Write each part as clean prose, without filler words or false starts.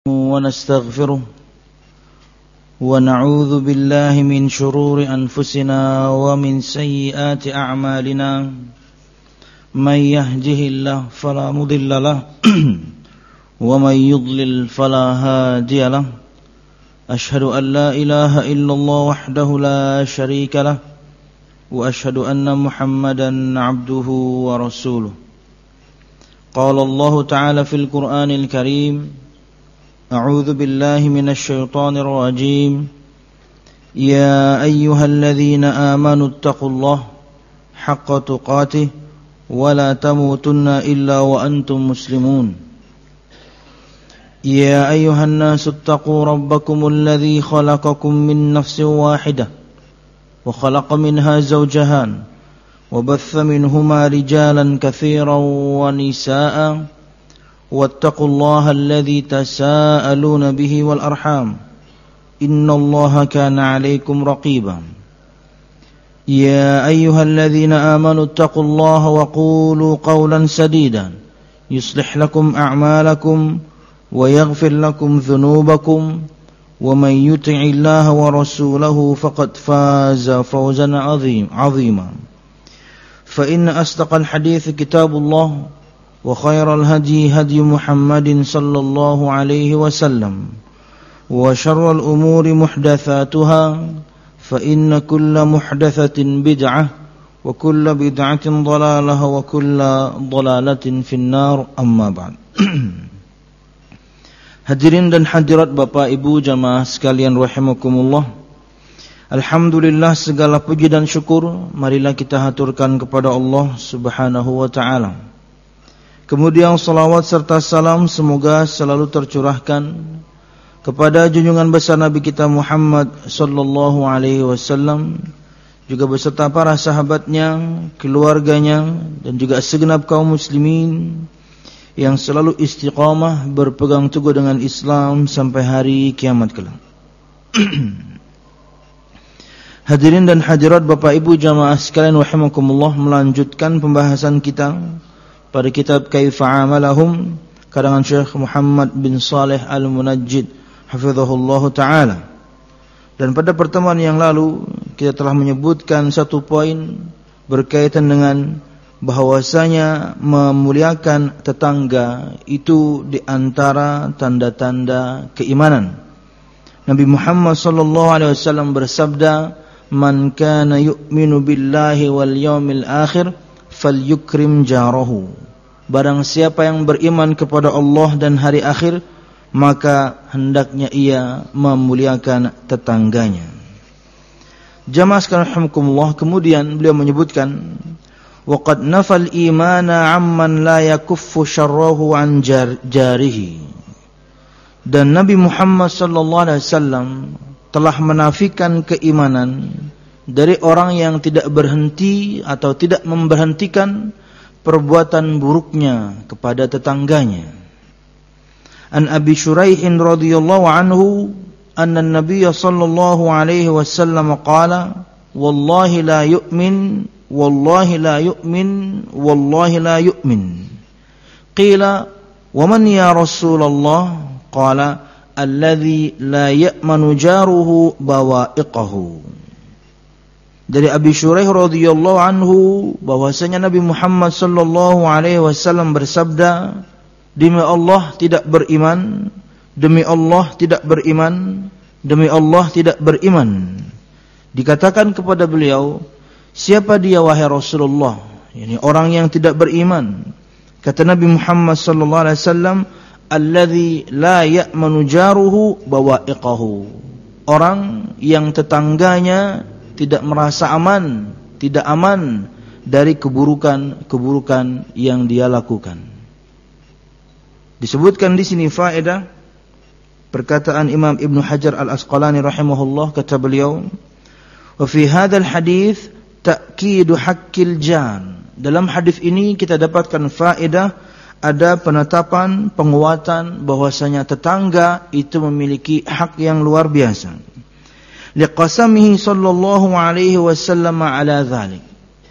ونستغفره ونعوذ بالله من شرور أنفسنا ومن سيئات أعمالنا من يهده الله فلا مضل له ومن يضلل فلا هادي له أشهد أن لا إله إلا الله وحده لا شريك له وأشهد أن محمدا عبده ورسوله قال الله تعالى في القرآن الكريم أعوذ بالله من الشيطان الرجيم يا أيها الذين آمنوا اتقوا الله حق تقاته ولا تموتن إلا وأنتم مسلمون يا أيها الناس اتقوا ربكم الذي خلقكم من نفس واحدة وخلق منها زوجها وبث منهما رجالا كثيرا ونساء واتقوا الله الذي تساءلون به والأرحام إن الله كان عليكم رقيبا يا أيها الذين آمنوا اتقوا الله وقولوا قولا سديدا يصلح لكم أعمالكم ويغفر لكم ذنوبكم ومن يطع الله ورسوله فقد فاز فوزا عظيما فإن أصدق الحديث كتاب الله وخير الهدي هدي محمد صلى الله عليه وسلم وشر الأمور محدثاتها فإن كل محدثة بدعة وكل بدعة ضلالة وكل ضلالة في النار أما بعد. Hadirin dan hadirat Bapak Ibu jamaah sekalian rahimakumullah. Alhamdulillah segala puji dan syukur marilah kita haturkan kepada Allah Subhanahu wa taala. Kemudian salawat serta salam semoga selalu tercurahkan kepada junjungan besar Nabi kita Muhammad sallallahu alaihi wasallam, juga beserta para sahabatnya, keluarganya dan juga segenap kaum muslimin yang selalu istiqamah berpegang teguh dengan Islam sampai hari kiamat kelak. Hadirin dan hadirat Bapak Ibu jamaah sekalian rahimakumullah, melanjutkan pembahasan kita pada kitab Kaifa Amalahum karangan Syekh Muhammad bin Saleh Al-Munajjid hafizahullah taala. Dan pada pertemuan yang lalu kita telah menyebutkan satu poin berkaitan dengan bahwasanya memuliakan tetangga itu di antara tanda-tanda keimanan. Nabi Muhammad sallallahu alaihi wasallam bersabda, "Man kana yu'minu billahi wal yawmil akhir falyukrim jarahu." Barang siapa yang beriman kepada Allah dan hari akhir, maka hendaknya ia memuliakan tetangganya. Jamaah sekalian rahimakumullah, kemudian beliau menyebutkan وَقَدْ نَفَى الْإِيمَانَ عَمَّنْ لَا يَكُفُّ شَرَّهُ عَنْ جَارِهِ. Dan Nabi Muhammad sallallahu alaihi wasallam telah menafikan keimanan dari orang yang tidak berhenti atau tidak memberhentikan perbuatan buruknya kepada tetangganya. An Abi Shuraih radhiyallahu anhu anna an-nabiy sallallahu alaihi wasallam qala wallahi la yu'min wallahi la yu'min wallahi la yu'min. Qila wa man ya Rasulullah? Qala alladhi la ya'manu jaruhu bawa'iqahu. Dari Abi Shuraih radhiyallahu anhu bahwasanya Nabi Muhammad sallallahu alaihi wasallam bersabda, demi Allah tidak beriman, demi Allah tidak beriman, demi Allah tidak beriman. Dikatakan kepada beliau, siapa dia wahai Rasulullah? Yani orang yang tidak beriman. Kata Nabi Muhammad sallallahu alaihi wasallam, alladzi la ya'manu jaruhu bawa'iqahu. Orang yang tetangganya tidak merasa aman, tidak aman dari keburukan yang dia lakukan. Disebutkan di sini faedah perkataan Imam Ibnu Hajar Al-Asqalani rahimahullah, kata beliau, wa fi hadzal hadits ta'kidu haqqil jan. Dalam hadis ini kita dapatkan faedah, ada penetapan, penguatan bahwasanya tetangga itu memiliki hak yang luar biasa. Liqasamihi sallallahu alaihi wasallam ala dzalik.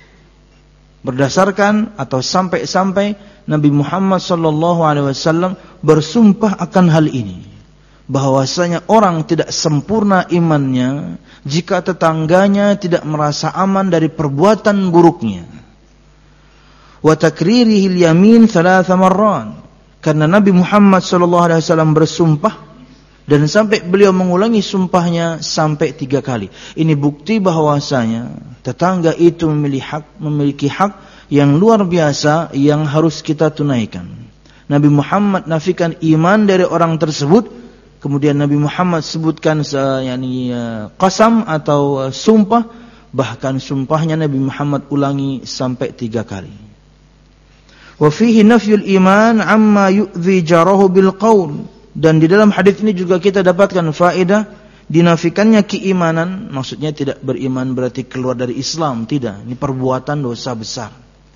Berdasarkan atau sampai-sampai Nabi Muhammad sallallahu alaihi wasallam bersumpah akan hal ini. bahwasanya orang tidak sempurna imannya jika tetangganya tidak merasa aman dari perbuatan buruknya. Wa takririhil yamin 3 marran, karena Nabi Muhammad SAW bersumpah dan sampai beliau mengulangi sumpahnya sampai 3 kali. Ini bukti bahwasanya tetangga itu memiliki hak yang luar biasa yang harus kita tunaikan. Nabi Muhammad nafikan iman dari orang tersebut, kemudian Nabi Muhammad sebutkan qasam atau sumpah, bahkan sumpahnya Nabi Muhammad ulangi sampai 3 kali. Wa fihi nafyul iman amma yu'dhi jarahu bil qaul, dan di dalam hadis ini juga kita dapatkan faedah dinafikannya keimanan, maksudnya tidak beriman berarti keluar dari Islam, tidak. Ini perbuatan dosa besar.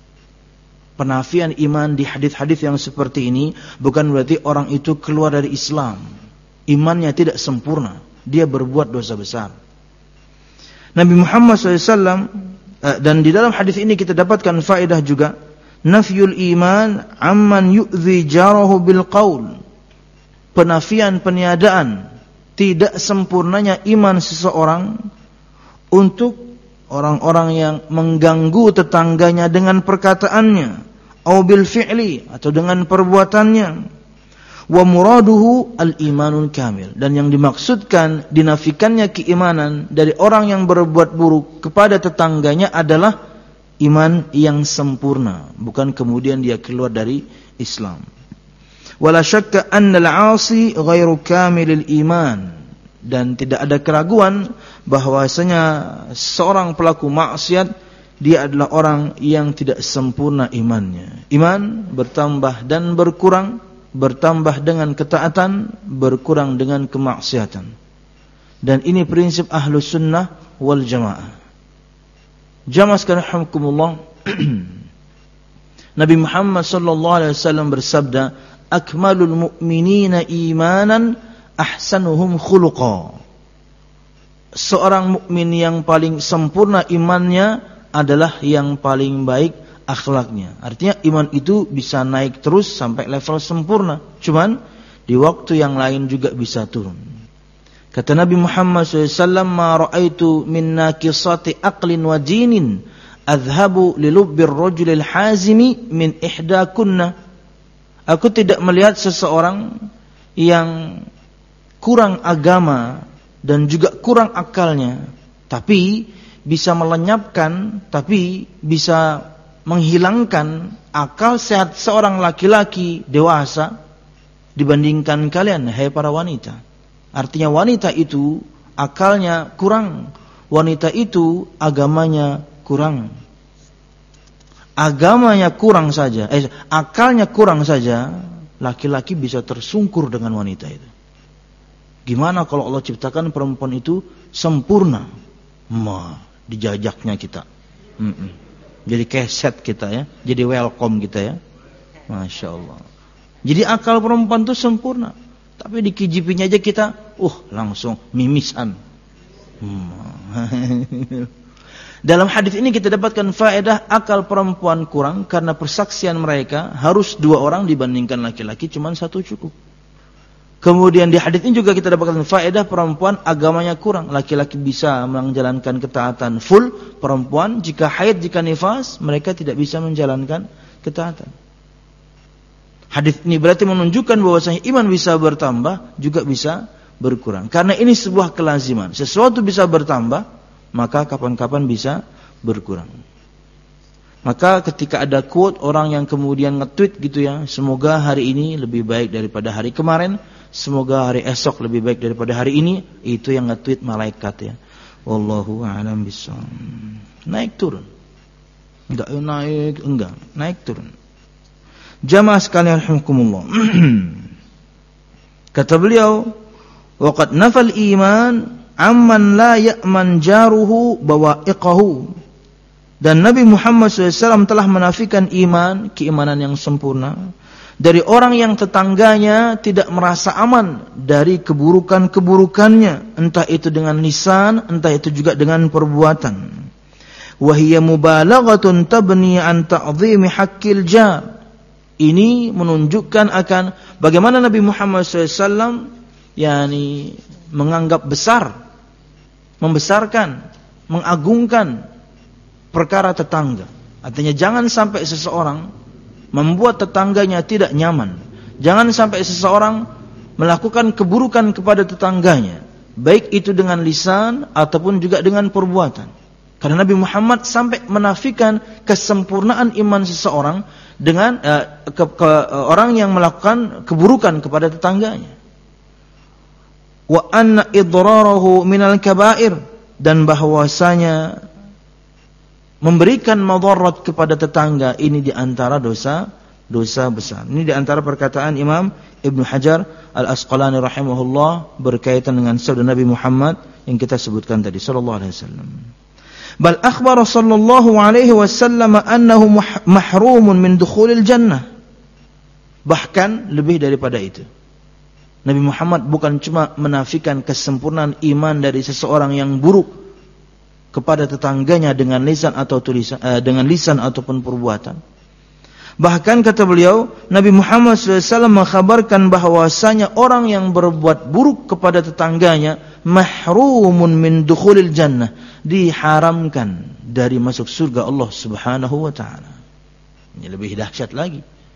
Penafian iman di hadis-hadis yang seperti ini bukan berarti orang itu keluar dari Islam. Imannya tidak sempurna, dia berbuat dosa besar. Nabi Muhammad SAW, dan di dalam hadis ini kita dapatkan faedah juga, nafyul iman amman yu'dhi jarahu bil qaul, penafian, peniadaan tidak sempurnanya iman seseorang untuk orang-orang yang mengganggu tetangganya dengan perkataannya, au bil fi'li, atau dengan perbuatannya. Wa muraduhu al-imanul kamil, dan yang dimaksudkan dinafikannya keimanan dari orang yang berbuat buruk kepada tetangganya adalah iman yang sempurna, bukan kemudian dia keluar dari Islam. Wala syakka anna al-'asi ghairu kamilil iman, dan tidak ada keraguan bahwasanya seorang pelaku maksiat dia adalah orang yang tidak sempurna imannya. Iman bertambah dan berkurang, bertambah dengan ketaatan, berkurang dengan kemaksiatan. Dan ini prinsip Ahlus Sunnah wal Jamaah. Jamaah sekalian rahimakumullah, Nabi Muhammad sallallahu alaihi wasallam bersabda, akmalul mu'minina imanan ahsanuhum khuluqa. Seorang mukmin yang paling sempurna imannya adalah yang paling baik akhlaknya. Artinya iman itu bisa naik terus sampai level sempurna, cuman di waktu yang lain juga bisa turun. Kata Nabi Muhammad SAW, ma ra'aitu min nakisati aqlin wa dinin adhabu lilubbir rajulil hazimi min ihdakunna. Aku tidak melihat seseorang yang kurang agama dan juga kurang akalnya, tapi bisa melenyapkan, tapi bisa menghilangkan akal sehat seorang laki-laki dewasa dibandingkan kalian, hai para wanita. Artinya wanita itu akalnya kurang, wanita itu agamanya kurang. Agamanya kurang saja, akalnya kurang saja, laki-laki bisa tersungkur dengan wanita itu. Gimana kalau Allah ciptakan perempuan itu sempurna? Dijajaknya kita. Jadi keset kita ya, jadi welcome kita ya. Masya Allah. Jadi akal perempuan itu sempurna, tapi dikicipinya aja kita, langsung mimisan. Dalam hadis ini kita dapatkan faedah akal perempuan kurang karena persaksian mereka harus 2 orang dibandingkan laki-laki cuma 1 cukup. Kemudian di hadis ini juga kita dapatkan faedah perempuan agamanya kurang. Laki-laki bisa menjalankan ketaatan full, perempuan jika haid, jika nifas, mereka tidak bisa menjalankan ketaatan. Hadis ini berarti menunjukkan bahwasanya iman bisa bertambah, juga bisa berkurang. Karena ini sebuah kelaziman. Sesuatu bisa bertambah, maka kapan-kapan bisa berkurang. Maka ketika ada quote orang yang kemudian nge-tweet gitu ya, semoga hari ini lebih baik daripada hari kemarin, semoga hari esok lebih baik daripada hari ini, itu yang nge-tweet malaikat ya. Wallahu a'lam bishawab. Naik turun. Naik turun. Jamaah sekalian rahimakumullah. Kata beliau, waqad nafal iman amman la ya'man jaruhu bawa'iqahu. Dan Nabi Muhammad SAW telah menafikan iman, keimanan yang sempurna, dari orang yang tetangganya tidak merasa aman dari keburukan-keburukannya, entah itu dengan lisan, entah itu juga dengan perbuatan. Wa hiya mubalaghatun tabni an ta'dhimi haqqil jar. Ini menunjukkan akan bagaimana Nabi Muhammad SAW yakni menganggap besar, membesarkan, mengagungkan perkara tetangga. Artinya jangan sampai seseorang membuat tetangganya tidak nyaman. Jangan sampai seseorang melakukan keburukan kepada tetangganya, baik itu dengan lisan ataupun juga dengan perbuatan. Karena Nabi Muhammad sampai menafikan kesempurnaan iman seseorang dengan orang yang melakukan keburukan kepada tetangganya. Wa anna idrarahu minal kabair, dan bahwasanya memberikan madarat kepada tetangga ini di antara dosa besar. Ini di antara perkataan Imam Ibnu Hajar Al-Asqalani rahimahullah berkaitan dengan sabda Nabi Muhammad yang kita sebutkan tadi sallallahu alaihi wasallam. Bal akhbara sallallahu alaihi wasallam annahu mahrumun min dukhulil jannah. Bahkan lebih daripada itu, Nabi Muhammad bukan cuma menafikan kesempurnaan iman dari seseorang yang buruk kepada tetangganya dengan lisan atau tulisan, dengan lisan ataupun perbuatan. Bahkan kata beliau, Nabi Muhammad SAW mengkhabarkan bahwasanya orang yang berbuat buruk kepada tetangganya mahrumun min dukhulil jannah, diharamkan dari masuk surga Allah Subhanahu wa taala. Ini lebih dahsyat lagi.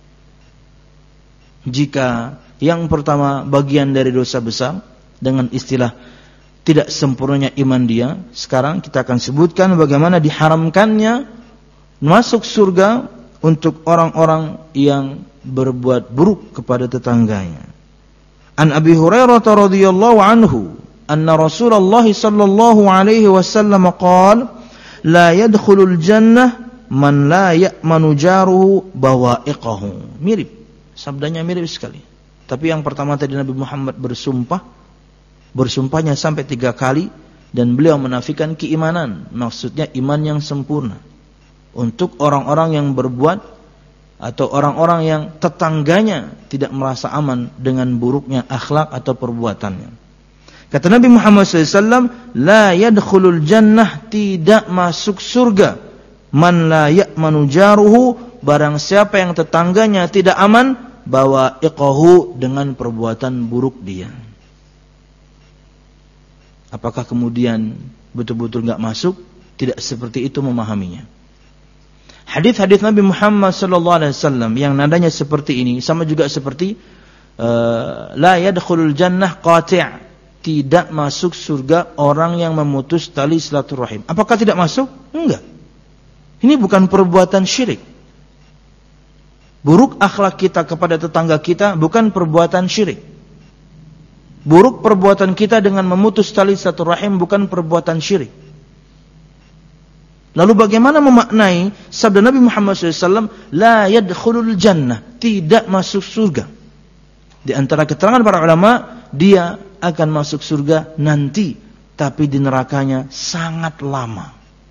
Jika yang pertama bagian dari dosa besar dengan istilah tidak sempurnanya iman dia, sekarang kita akan sebutkan bagaimana diharamkannya masuk surga untuk orang-orang yang berbuat buruk kepada tetangganya. An Abi Hurairah radhiyallahu anhu anna Rasulullah sallallahu alaihi wasallam qala la yadkhulul jannah man la ya'manu jaruhu bawa'iqahu. Mirip, sabdanya mirip sekali. Tapi yang pertama tadi Nabi Muhammad bersumpahnya sampai 3 kali, dan beliau menafikan keimanan, maksudnya iman yang sempurna untuk orang-orang yang berbuat atau orang-orang yang tetangganya tidak merasa aman dengan buruknya akhlak atau perbuatannya. Kata Nabi Muhammad SAW, la yadkhulul jannah, tidak masuk surga, man la ya'manu jaruhu, barang siapa yang tetangganya tidak aman, bawa'iqahu, dengan perbuatan buruk dia. Apakah kemudian betul-betul enggak masuk? Tidak seperti itu memahaminya. Hadis-hadis Nabi Muhammad sallallahu alaihi wasallam yang nadanya seperti ini sama juga seperti la yadkhulul jannah qati', tidak masuk surga orang yang memutus tali silaturahim. Apakah tidak masuk? Enggak. Ini bukan perbuatan syirik. Buruk akhlak kita kepada tetangga kita bukan perbuatan syirik. Buruk perbuatan kita dengan memutus tali silaturahim bukan perbuatan syirik. Lalu bagaimana memaknai sabda Nabi Muhammad SAW, la yadkhulul jannah, tidak masuk surga? Di antara keterangan para ulama, dia akan masuk surga nanti, tapi di nerakanya sangat lama.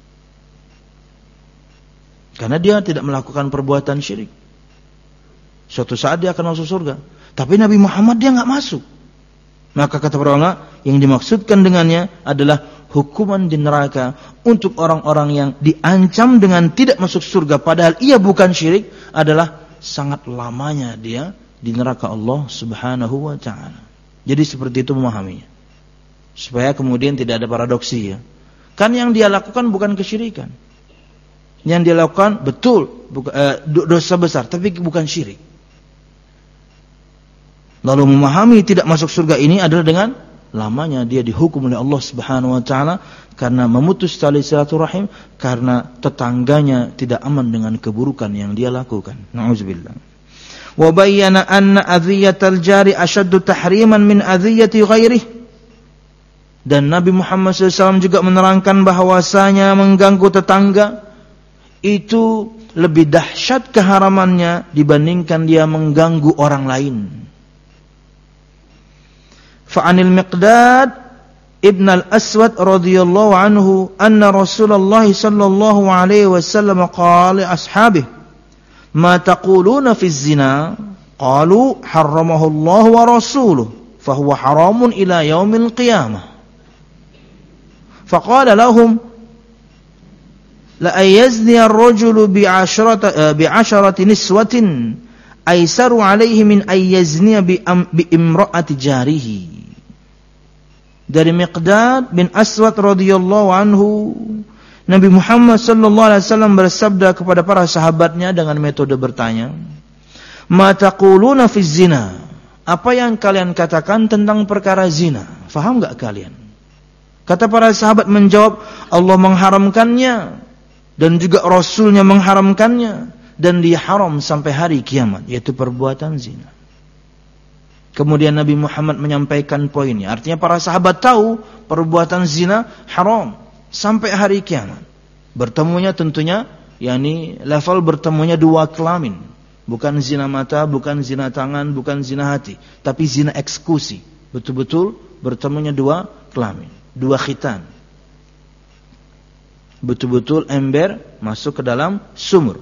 Karena dia tidak melakukan perbuatan syirik. Suatu saat dia akan masuk surga. Tapi Nabi Muhammad dia enggak masuk. Maka kata para ulama, yang dimaksudkan dengannya adalah hukuman di neraka untuk orang-orang yang diancam dengan tidak masuk surga padahal ia bukan syirik, adalah sangat lamanya dia di neraka Allah Subhanahu wa taala. Jadi seperti itu memahaminya. Supaya kemudian tidak ada paradoksi ya. Kan yang dia lakukan bukan kesyirikan. Yang dia lakukan betul dosa besar tapi bukan syirik. Lalu memahami tidak masuk surga ini adalah dengan lamanya dia dihukum oleh Allah Subhanahu wa taala karena memutus tali silaturahim, karena tetangganya tidak aman dengan keburukan yang dia lakukan. Nauzubillah. Wa bayyana anna adhiyatal jari ashaddu tahriman min adhiyati ghairihi. Dan Nabi Muhammad SAW juga menerangkan bahwasanya mengganggu tetangga itu lebih dahsyat keharamannya dibandingkan dia mengganggu orang lain. Fa'anil Miqdad ibn al-Aswad radhiyallahu anhu anna Rasulullah sallallahu alaihi wasallam qala li ashabihi ma taquluna fi zina qalu harramahu Allah wa rasuluhu fahuwa haramun ila yaumil qiyamah faqala lahum la ayazni ar-rajulu bi'asharati niswatin aisaru alaihi min ayyazniya bi imra'ati jarihi. Dari Miqdad bin Aswad radhiyallahu anhu, Nabi Muhammad sallallahu alaihi wasallam bersabda kepada para sahabatnya dengan metode bertanya, "Ma taquluna fi zina?" Apa yang kalian katakan tentang perkara zina? Faham enggak kalian? Kata para sahabat menjawab, Allah mengharamkannya dan juga Rasulnya mengharamkannya dan dia haram sampai hari kiamat, yaitu perbuatan zina. Kemudian Nabi Muhammad menyampaikan poinnya. Artinya para sahabat tahu perbuatan zina haram sampai hari kiamat. Bertemunya tentunya, yakni level bertemunya dua kelamin. Bukan zina mata, bukan zina tangan, bukan zina hati, tapi zina eksekusi. Betul-betul bertemunya dua kelamin, dua khitan. Betul-betul ember masuk ke dalam sumur,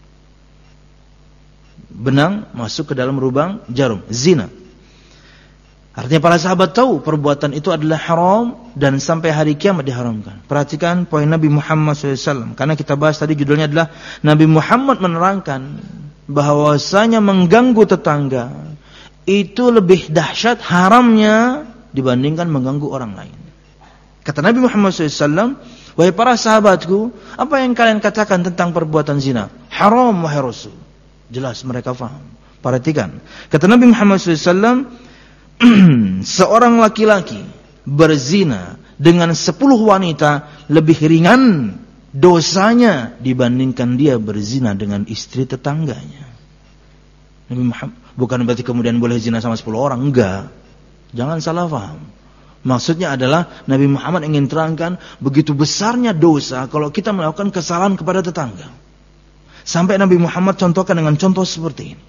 benang masuk ke dalam lubang jarum, zina. Artinya para sahabat tahu perbuatan itu adalah haram dan sampai hari kiamat diharamkan. Perhatikan poin Nabi Muhammad SAW. Karena kita bahas tadi judulnya adalah Nabi Muhammad menerangkan bahwasanya mengganggu tetangga itu lebih dahsyat haramnya dibandingkan mengganggu orang lain. Kata Nabi Muhammad SAW, wahai para sahabatku, apa yang kalian katakan tentang perbuatan zina? Haram, wahai Rasul. Jelas mereka faham. Perhatikan. Kata Nabi Muhammad SAW, seorang laki-laki berzina dengan 10 wanita lebih ringan dosanya dibandingkan dia berzina dengan istri tetangganya. Nabi Muhammad bukan berarti kemudian boleh zina sama 10 orang, enggak. Jangan salah paham. Maksudnya adalah Nabi Muhammad ingin terangkan begitu besarnya dosa kalau kita melakukan kesalahan kepada tetangga. Sampai Nabi Muhammad contohkan dengan contoh seperti ini.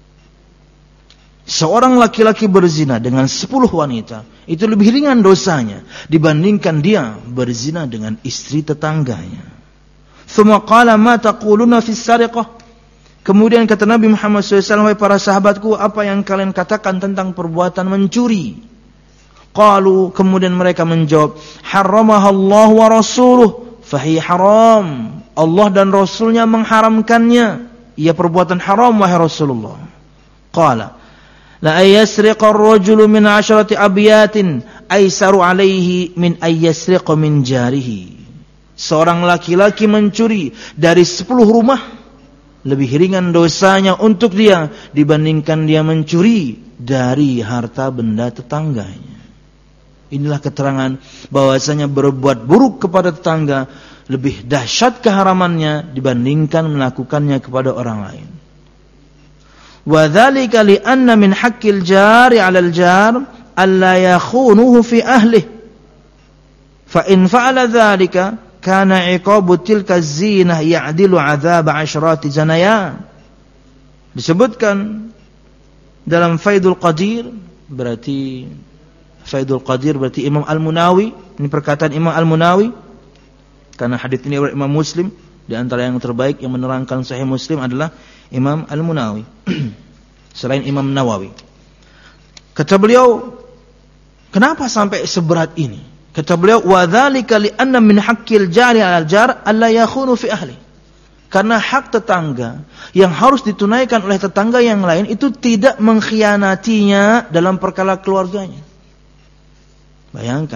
Seorang laki-laki berzina dengan 10 wanita itu lebih ringan dosanya dibandingkan dia berzina dengan istri tetangganya. Tsumma qala ma taquluna fis sariqah? Kemudian kata Nabi Muhammad SAW, wahai para sahabatku, apa yang kalian katakan tentang perbuatan mencuri? Qalu, kemudian mereka menjawab, harramahallahu wa rasuluh fahi haram. Allah dan Rasulnya mengharamkannya. Ia perbuatan haram, wahai Rasulullah. Qala la ayyasriqa ar-rajulu min 'asharati abyatin aisaru alaihi min ayyasriqa min jarihi. Seorang laki-laki mencuri dari 10 rumah lebih ringan dosanya untuk dia dibandingkan dia mencuri dari harta benda tetangganya. Inilah keterangan bahwasanya berbuat buruk kepada tetangga lebih dahsyat keharamannya dibandingkan melakukannya kepada orang lain. Wa dzalika li anna min haqqil jari 'alal jar alla yakhunuhu fi ahlihi. Fa in fa'ala dzalika kana 'iqabu tilka zinah ya'dilu 'adzab 'ashrati zanayan. Disebutkan dalam Faidul Qadir, berarti Faidul Qadir berarti Imam Al-Munawi, ini perkataan Imam Al-Munawi karena hadis ini Imam Muslim, di antara yang terbaik yang menerangkan Sahih Muslim adalah Imam Al-Munawi selain Imam Nawawi. Kata beliau, kenapa sampai seberat ini? Kata beliau, wa dzalika li anna min haqqil jari 'alal jar alla yakhunu fi ahli. Karena hak tetangga yang harus ditunaikan oleh tetangga yang lain itu tidak mengkhianatinya dalam perkara keluarganya. Bayangkan,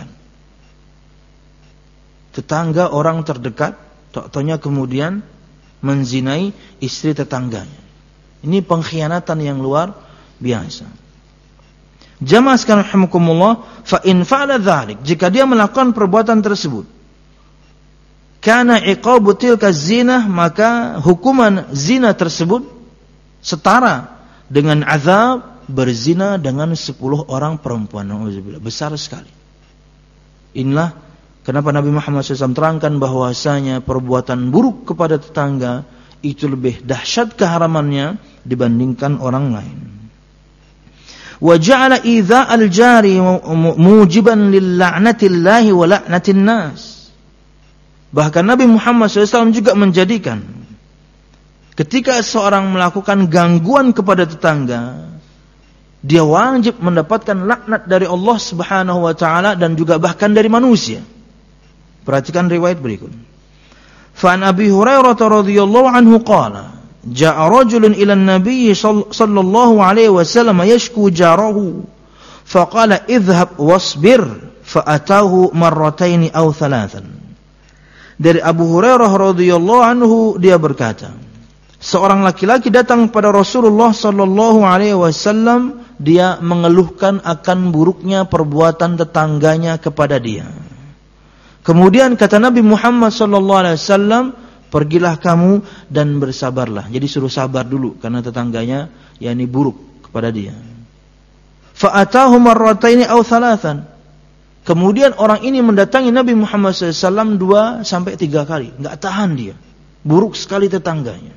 tetangga orang terdekat tok-toknya kemudian menzinai istri tetangganya. Ini pengkhianatan yang luar biasa. Jamaah sekalian rahimakumullah, fa in fa'ala dzalik, jika dia melakukan perbuatan tersebut, kana iqabu tilka zinah, maka hukuman zina tersebut setara dengan azab berzina dengan 10 orang perempuan. Nauzubillah, besar sekali. Inilah kenapa Nabi Muhammad SAW terangkan bahwasanya perbuatan buruk kepada tetangga itu lebih dahsyat keharamannya dibandingkan orang lain. Wa ja'ala idza'al jari mujiban lil la'natillahi wa la'natin nas. Bahkan Nabi Muhammad SAW juga menjadikan ketika seorang melakukan gangguan kepada tetangga, dia wajib mendapatkan laknat dari Allah Subhanahu wa taala dan juga bahkan dari manusia. Perhatikan riwayat berikut. Fa an Abi Hurairah radhiyallahu anhu qala ja'a rajulun ila an-nabiy sallallahu alaihi wasallam yashku jarahu faqala idhhab wasbir fa'atahu marrataini aw thalathan. Dari Abu Hurairah radhiyallahu anhu dia berkata, seorang laki-laki datang kepada Rasulullah sallallahu alaihi wasallam, dia mengeluhkan akan buruknya perbuatan tetangganya kepada dia. Kemudian kata Nabi Muhammad sallallahu alaihi wasallam, pergilah kamu dan bersabarlah. Jadi suruh sabar dulu karena tetangganya yakni buruk kepada dia. Fa'atahu marrataini aw thalathan. Kemudian orang ini mendatangi Nabi Muhammad SAW 2-3 kali. Enggak tahan dia. Buruk sekali tetangganya.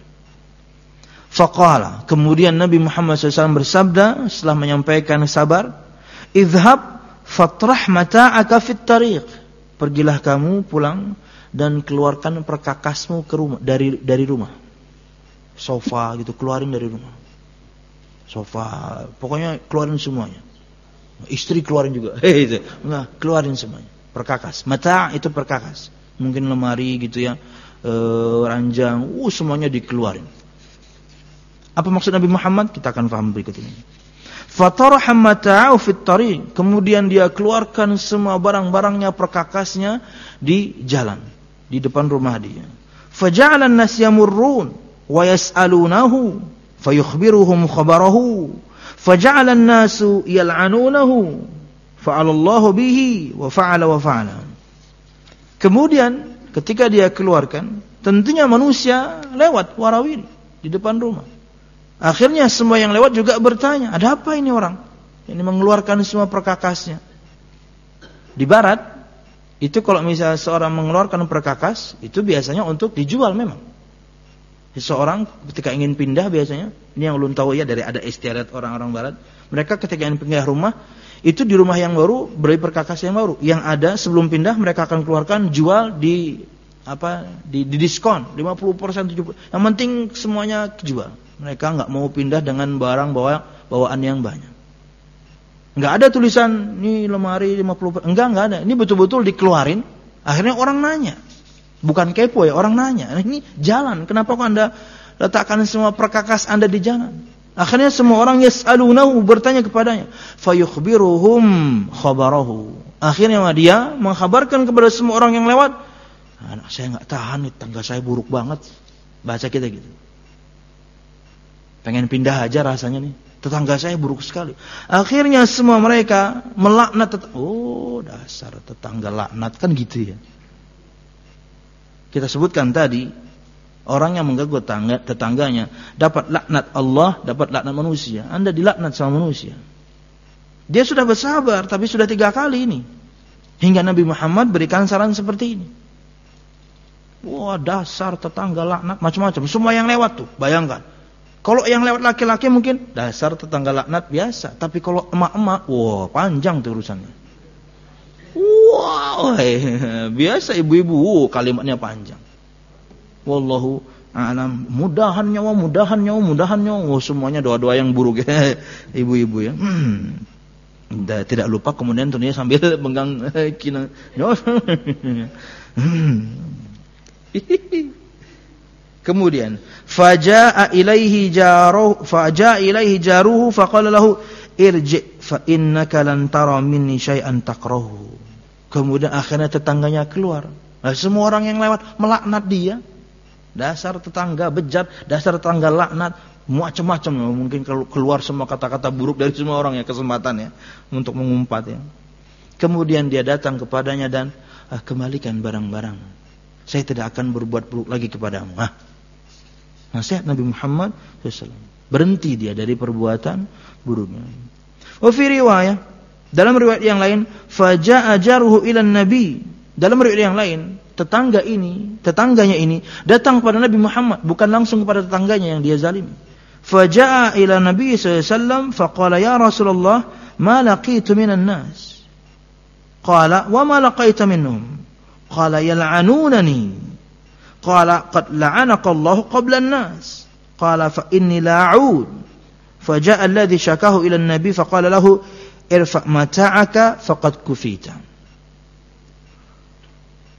Faqala. Kemudian Nabi Muhammad SAW bersabda setelah menyampaikan sabar. Idhab fatrah mata'aka fit tariq. Pergilah kamu pulang dan keluarkan perkakasmu ke rumah, dari rumah. Sofa gitu, keluarin dari rumah. Sofa, pokoknya keluarin semuanya. Istri keluarin juga. Nah, keluarin semuanya. Perkakas. Mata itu perkakas. Mungkin lemari gitu ya. Ranjang. Semuanya dikeluarin. Apa maksud Nabi Muhammad? Kita akan paham berikut ini. Fataraha mata'u fit tariq. Kemudian dia keluarkan semua barang-barangnya, perkakasnya di jalan, di depan rumah dia. Faja'ala an-nas yamurrun wa yas'alunahu fayukhbiruhum khabarahu. Faja'ala an-nasu yal'anunahu fa'alallahu bihi wa fa'ala wa fa'ala. Kemudian ketika dia keluarkan, tentunya manusia lewat warawiri di depan rumah. Akhirnya semua yang lewat juga bertanya, ada apa ini orang? Ini mengeluarkan semua perkakasnya. Di barat, itu kalau misalnya seorang mengeluarkan perkakas, itu biasanya untuk dijual memang. Seseorang ketika ingin pindah biasanya, ini yang belum tahu ya dari ada istiadat orang-orang barat, mereka ketika ingin pindah rumah, itu di rumah yang baru beri perkakas yang baru. Yang ada sebelum pindah mereka akan keluarkan, jual di diskon 50%, 70%. Yang penting semuanya jual. Mereka enggak mau pindah dengan barang bawaan yang banyak. Enggak ada tulisan ini lemari 50%. Enggak ada. Ini betul-betul dikeluarin. Akhirnya orang nanya. Bukan kepo ya, orang nanya. Ini jalan, kenapa kok Anda letakkan semua perkakas Anda di jalan? Akhirnya semua orang yas'alunahu, bertanya kepadanya. Fayukhbiruhum khabarahu. Akhirnya dia mengkhabarkan kepada semua orang yang lewat, anak saya enggak tahan, tangga saya buruk banget. Baca kita gitu. Pengen pindah aja rasanya nih. Tetangga saya buruk sekali. Akhirnya semua mereka melaknat. Dasar tetangga laknat, kan gitu ya. Kita sebutkan tadi, orang yang mengganggu tetangganya dapat laknat Allah, dapat laknat manusia. Anda dilaknat sama manusia. Dia sudah bersabar, tapi sudah 3 kali ini. Hingga Nabi Muhammad berikan saran seperti ini. Dasar tetangga laknat, macam-macam. Semua yang lewat tuh, bayangkan. Kalau yang lewat laki-laki mungkin dasar tetangga laknat biasa. Tapi kalau emak-emak, panjang tuh urusannya. Biasa ibu-ibu, kalimatnya panjang. Wallahu a'lam. Mudahan nyawa. Semuanya doa-doa yang buruk ya, ibu-ibu ya. Tidak lupa kemudian tentunya sambil pegang kinang. Kemudian faja'a ilaihi jaruhu faqala lahu irji' fa innaka lan tara minni syai'an takrahu. Kemudian akhirnya tetangganya keluar. Nah, semua orang yang lewat melaknat dia. Dasar tetangga bejat, dasar tetangga laknat, macam-macam. Mungkin keluar semua kata-kata buruk dari semua orang ya, kesempatan ya untuk mengumpat ya. Kemudian dia datang kepadanya dan kembalikan barang-barang. Saya tidak akan berbuat buruk lagi kepadamu. Nasihat Nabi Muhammad SAW. Berhenti dia dari perbuatan buruknya. Wa fi riwayah, dalam riwayat yang lain, faja'a jaruhu ila nabi. Dalam riwayat yang lain, tetangganya ini datang kepada Nabi Muhammad, bukan langsung kepada tetangganya yang dia zalimi. Faja'a ila Nabi sallallahu alaihi wasallam faqala ya Rasulullah ma laqitu minan nas. Qala wa ma laqaita minhum? Qala yal'anunani. Qala qad la'anaka Allah qabla an-nas. Qala fa inni la a'ud. Faja'a alladhi shakahu ila an-nabi faqala lahu irfa' mata'aka faqad kufita.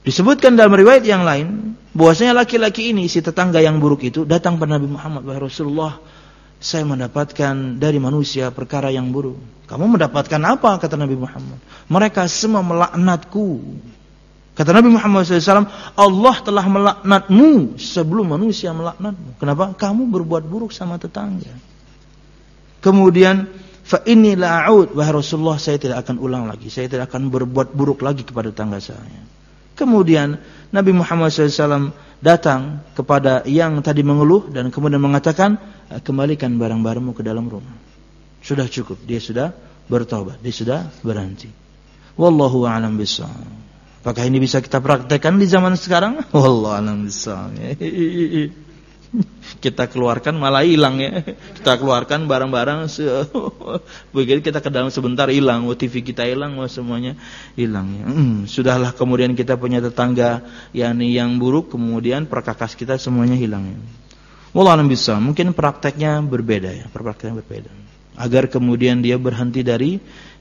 Disebutkan dalam riwayat yang lain, bahwasanya laki-laki ini, si tetangga yang buruk itu, datang kepada Nabi Muhammad, wahai Rasulullah, saya mendapatkan dari manusia perkara yang buruk. Kamu mendapatkan apa? Kata Nabi Muhammad. Mereka semua melaknatku. Kata Nabi Muhammad SAW, Allah telah melaknatmu sebelum manusia melaknatmu. Kenapa? Kamu berbuat buruk sama tetangga. Kemudian, fa inni la a'ud, wahai Rasulullah, saya tidak akan ulang lagi. Saya tidak akan berbuat buruk lagi kepada tetangga saya. Kemudian Nabi Muhammad SAW datang kepada yang tadi mengeluh dan kemudian mengatakan, kembalikan barang-barangmu ke dalam rumah. Sudah cukup, dia sudah bertobat, dia sudah berhenti. Wallahu a'lam bishawab. Apakah ini bisa kita praktekkan di zaman sekarang? Wallahu a'lam bishawab. Kita keluarkan malah hilang ya. Kita keluarkan barang-barang begitu kita ke dalam sebentar hilang, TV kita hilang, semuanya hilang ya. Sudahlah kemudian kita punya tetangga yang buruk, kemudian perkakas kita semuanya hilang ya. Wallahu a'lam bishawab. Mungkin prakteknya berbeda ya, prakteknya berbeda. Agar kemudian dia berhenti dari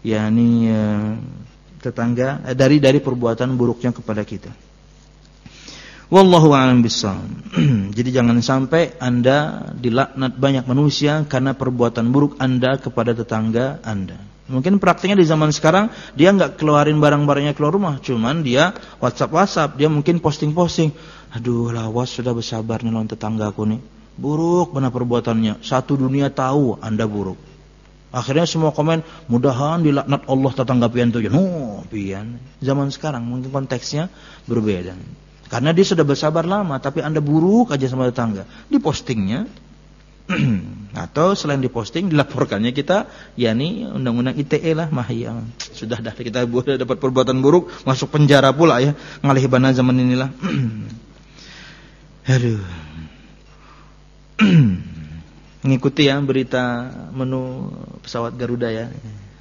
tetangga dari perbuatan buruknya kepada kita. Wallahu a'lam bishawab. Jadi jangan sampai Anda dilaknat banyak manusia karena perbuatan buruk Anda kepada tetangga Anda. Mungkin praktiknya di zaman sekarang dia enggak keluarin barang-barangnya keluar rumah, cuman dia WhatsApp, dia mungkin posting. Aduh, lawas sudah bersabar nih lawan tetanggaku nih. Buruk benar perbuatannya. Satu dunia tahu Anda buruk. Akhirnya semua komen, mudahan dilaknat Allah tetangga pian tuh. Pian. Zaman sekarang mungkin konteksnya berbeda. Karena dia sudah bersabar lama, tapi Anda buruk aja sama tetangga. Di postingnya, atau selain diposting, dilaporkannya kita, undang-undang ITE lah, mahia. Sudah dah kita dapat perbuatan buruk, masuk penjara pula ya, ngalih bana zaman inilah. Aduh. Mengikuti ya berita menu pesawat Garuda ya.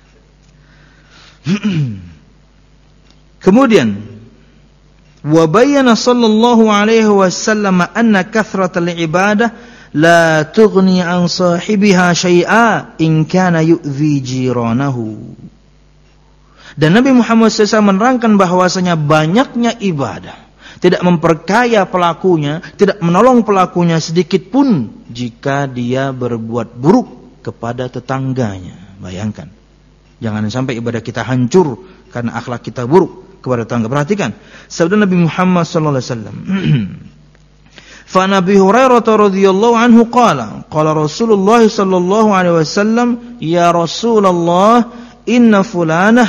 Kemudian wa bayyana sallallahu alaihi wasallam anna kathratal ibadah la tughni an sahibiha syai'a in kana yu'dhi jiranahu. Dan Nabi Muhammad SAW menerangkan bahwasanya banyaknya ibadah tidak memperkaya pelakunya, tidak menolong pelakunya sedikit pun jika dia berbuat buruk kepada tetangganya. Bayangkan, jangan sampai ibadah kita hancur karena akhlak kita buruk kepada tetangga. Perhatikan sabda Nabi Muhammad sallallahu alaihi wasallam. Fa Nabi Hurairah radhiyallahu anhu qala Rasulullah sallallahu alaihi wasallam, ya Rasulullah, inna fulanah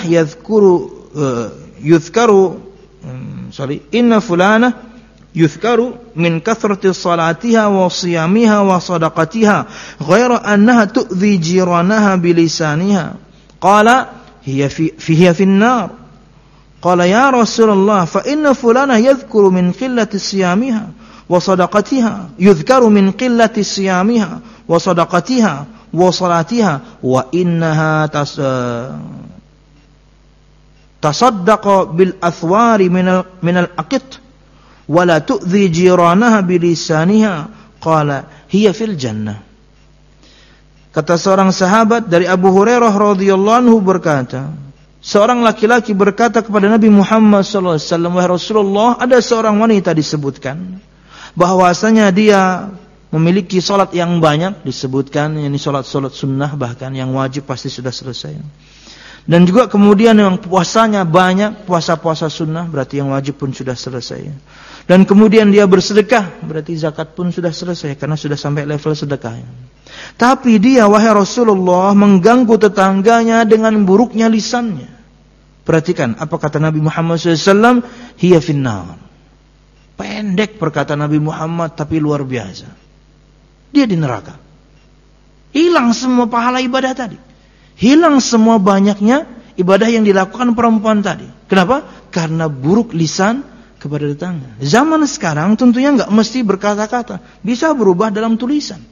yuzkaru min kathrati salatiha wa siyamiha wa sadaqatiha ghaira annaha tu'dhi jiranaha bilisaniha. Qala hiya fi an-nar. Qala ya Rasulullah, fa inna fulana yadhkuru min qillati siyamiha wa sadaqatiha, yudhkaru min qillati siyamiha wa sadaqatiha wa salatiha wa innaha tasaddaqa bil athwari min al-aqit wa la tu'dhi jiranaha bilisaniha. Qala hiya fil jannah. Kata seorang sahabat dari Abu Hurairah radhiyallahu anhu berkata, seorang laki-laki berkata kepada Nabi Muhammad sallallahu alaihi wasallam, wahai Rasulullah, ada seorang wanita disebutkan bahwasanya dia memiliki salat yang banyak, disebutkan ini salat sunnah, bahkan yang wajib pasti sudah selesai. Dan juga kemudian yang puasanya banyak, puasa-puasa sunnah, berarti yang wajib pun sudah selesai. Dan kemudian dia bersedekah, berarti zakat pun sudah selesai karena sudah sampai level sedekah. Tapi dia, wahai Rasulullah, mengganggu tetangganya dengan buruknya lisannya. Perhatikan apa kata Nabi Muhammad SAW, hiya finnar. Pendek perkataan Nabi Muhammad, tapi luar biasa. Dia di neraka. Hilang semua pahala ibadah tadi. Hilang semua banyaknya ibadah yang dilakukan perempuan tadi. Kenapa? Karena buruk lisan kepada tetangga. Zaman sekarang tentunya enggak mesti berkata-kata, bisa berubah dalam tulisan.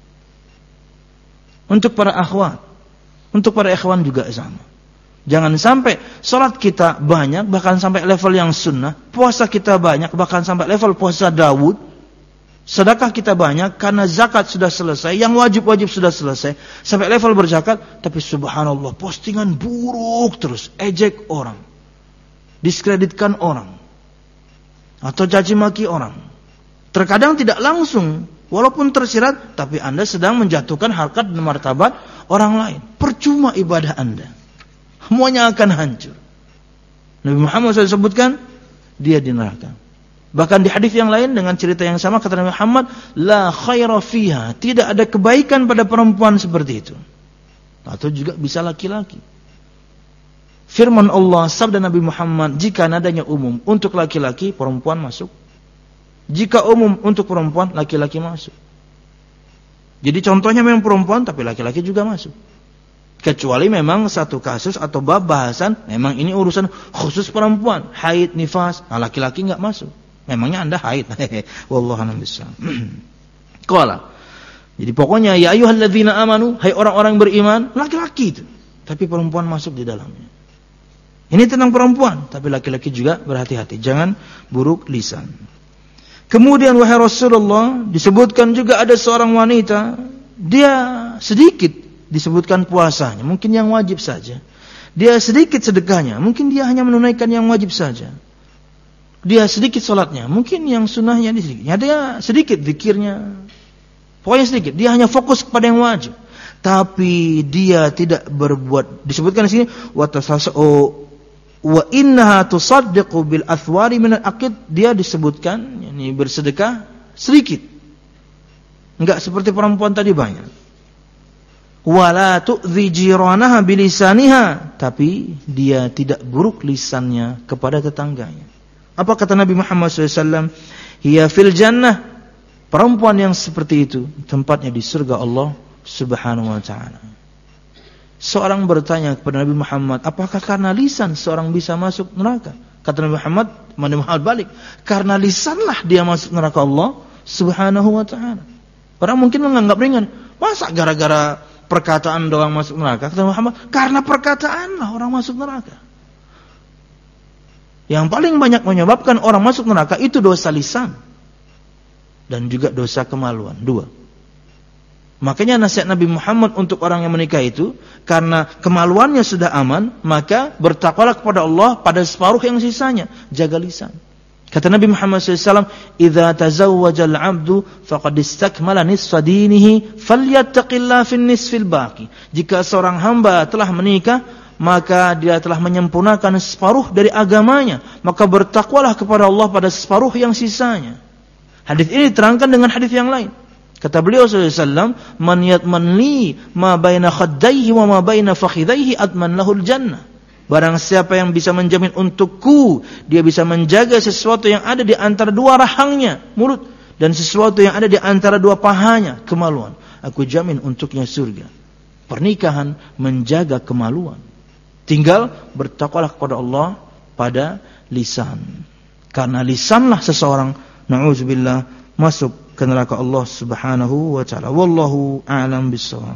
Untuk para akhwat, untuk para ikhwan juga sama. Jangan sampai salat kita banyak, bahkan sampai level yang sunnah, puasa kita banyak, bahkan sampai level puasa Daud, sedekah kita banyak, karena zakat sudah selesai, yang wajib-wajib sudah selesai, sampai level berzakat, tapi subhanallah, postingan buruk terus, ejek orang, diskreditkan orang. atau caci maki orang. Terkadang tidak langsung, walaupun tersirat, tapi Anda sedang menjatuhkan harkat dan martabat orang lain. Percuma ibadah Anda. Semuanya akan hancur. Nabi Muhammad SAW sebutkan, dia di neraka. Bahkan di hadis yang lain dengan cerita yang sama, kata Nabi Muhammad, la khaira fiha, tidak ada kebaikan pada perempuan seperti itu. Atau juga bisa laki-laki. Firman Allah, sabda Nabi Muhammad, jika nadanya umum untuk laki-laki, perempuan masuk. Jika umum untuk perempuan, laki-laki masuk. Jadi contohnya memang perempuan, tapi laki-laki juga masuk. Kecuali memang satu kasus atau bab bahasan, memang ini urusan khusus perempuan. Haid, nifas, nah laki-laki enggak masuk. Memangnya Anda haid. Wallahu a'lam bishawab. Qala. Jadi pokoknya, ya ayyuhalladzina amanu, hai orang-orang beriman, laki-laki itu. Tapi perempuan masuk di dalamnya. Ini tentang perempuan, tapi laki-laki juga berhati-hati. Jangan buruk lisan. Kemudian wahai Rasulullah, disebutkan juga ada seorang wanita, dia sedikit disebutkan puasanya, mungkin yang wajib saja. Dia sedikit sedekahnya, mungkin dia hanya menunaikan yang wajib saja. Dia sedikit salatnya, mungkin yang sunnahnya sedikit. Dia sedikit zikirnya, pokoknya sedikit. Dia hanya fokus kepada yang wajib. Tapi dia tidak berbuat, disebutkan di sini wa innaha tusaddiqu bil athwari min al-aqid, dia disebutkan ini bersedekah sedikit. Enggak seperti perempuan tadi banyak. Wala tu'dhi jiranaha bilisaniha, tapi dia tidak buruk lisannya kepada tetangganya. Apa kata Nabi Muhammad SAW? Hiya fil jannah, perempuan yang seperti itu tempatnya di surga Allah Subhanahu wa ta'ala. Seorang bertanya kepada Nabi Muhammad, apakah karena lisan seorang bisa masuk neraka? Kata Nabi Muhammad balik, karena lisanlah dia masuk neraka Allah Subhanahu wa ta'ala. Orang mungkin menganggap ringan, masa gara-gara perkataan doang masuk neraka? Kata Nabi Muhammad, karena perkataanlah orang masuk neraka. Yang paling banyak menyebabkan orang masuk neraka itu dosa lisan dan juga dosa kemaluan, dua. Makanya nasihat Nabi Muhammad untuk orang yang menikah itu, karena kemaluannya sudah aman, maka bertakwalah kepada Allah pada separuh yang sisanya, jaga lisan. Kata Nabi Muhammad SAW, "Idza tazawwajal 'abdu faqad istakmala nisfa dinihi, falyattaqillah fin nisfil baqi." Jika seorang hamba telah menikah, maka dia telah menyempurnakan separuh dari agamanya, maka bertakwalah kepada Allah pada separuh yang sisanya. Hadis ini diterangkan dengan hadis yang lain. Kata beliau SAW, man yatman li ma baina khaddaihi wa ma baina fakhidaihi adman lahul jannah. Barang siapa yang bisa menjamin untukku, dia bisa menjaga sesuatu yang ada di antara dua rahangnya, mulut, dan sesuatu yang ada di antara dua pahanya, kemaluan. Aku jamin untuknya surga. Pernikahan menjaga kemaluan. Tinggal bertakwalah kepada Allah pada lisan. Karena lisanlah seseorang, na'udzubillah, masuk ke neraka Allah Subhanahu wa ta'ala. Wallahu a'lam bishawab.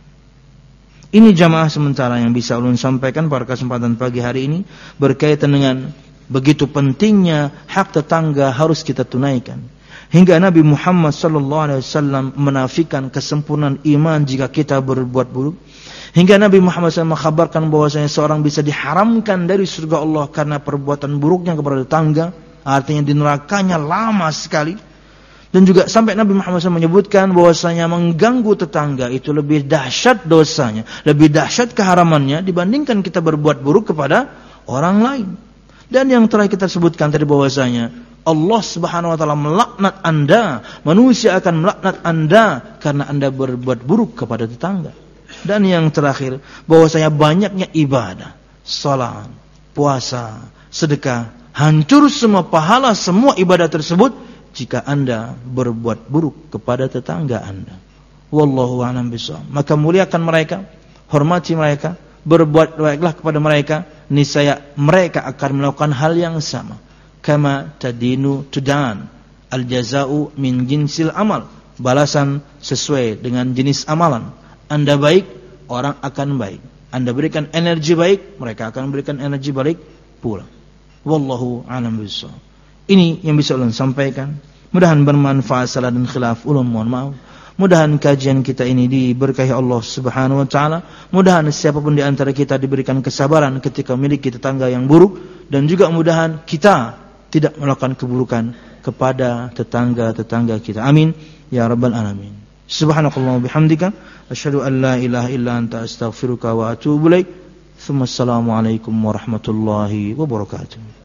Ini jamaah sementara yang bisa ulun sampaikan pada kesempatan pagi hari ini berkaitan dengan begitu pentingnya hak tetangga harus kita tunaikan. Hingga Nabi Muhammad sallallahu alaihi wasallam menafikan kesempurnaan iman jika kita berbuat buruk. Hingga Nabi Muhammad SAW mengkhabarkan bahwasanya seorang bisa diharamkan dari surga Allah karena perbuatan buruknya kepada tetangga, artinya di nerakanya lama sekali. Dan juga sampai Nabi Muhammad SAW menyebutkan bahwasanya mengganggu tetangga itu lebih dahsyat dosanya, lebih dahsyat keharamannya dibandingkan kita berbuat buruk kepada orang lain. Dan yang terakhir kita sebutkan tadi bahwasanya Allah Subhanahu wa taala melaknat Anda, manusia akan melaknat Anda karena Anda berbuat buruk kepada tetangga. Dan yang terakhir bahwasanya banyaknya ibadah, salat, puasa, sedekah, hancur semua pahala semua ibadah tersebut jika Anda berbuat buruk kepada tetangga Anda. Wallahu a'lam bishawab. Maka muliakan mereka, hormati mereka, berbuat baiklah kepada mereka, niscaya mereka akan melakukan hal yang sama. Kama tadinu tudan, al jazau min jinsil amal. Balasan sesuai dengan jenis amalan. Anda baik, orang akan baik. Anda berikan energi baik, mereka akan berikan energi baik pula. Wallahu a'lam bishawab. Ini yang bisa ulun sampaikan. Mudahan bermanfaat, salah dan khilaf ulun mohon maaf. Mudahan kajian kita ini diberkahi Allah Subhanahu wa taala. Mudahan siapapun di antara kita diberikan kesabaran ketika memiliki tetangga yang buruk, dan juga mudahan kita tidak melakukan keburukan kepada tetangga-tetangga kita. Amin ya rabbal alamin. Subhanakallahumma bihamdika asyhadu an la ilaha illa anta astaghfiruka wa atubu ilaik. Assalamualaikum warahmatullahi wabarakatuh.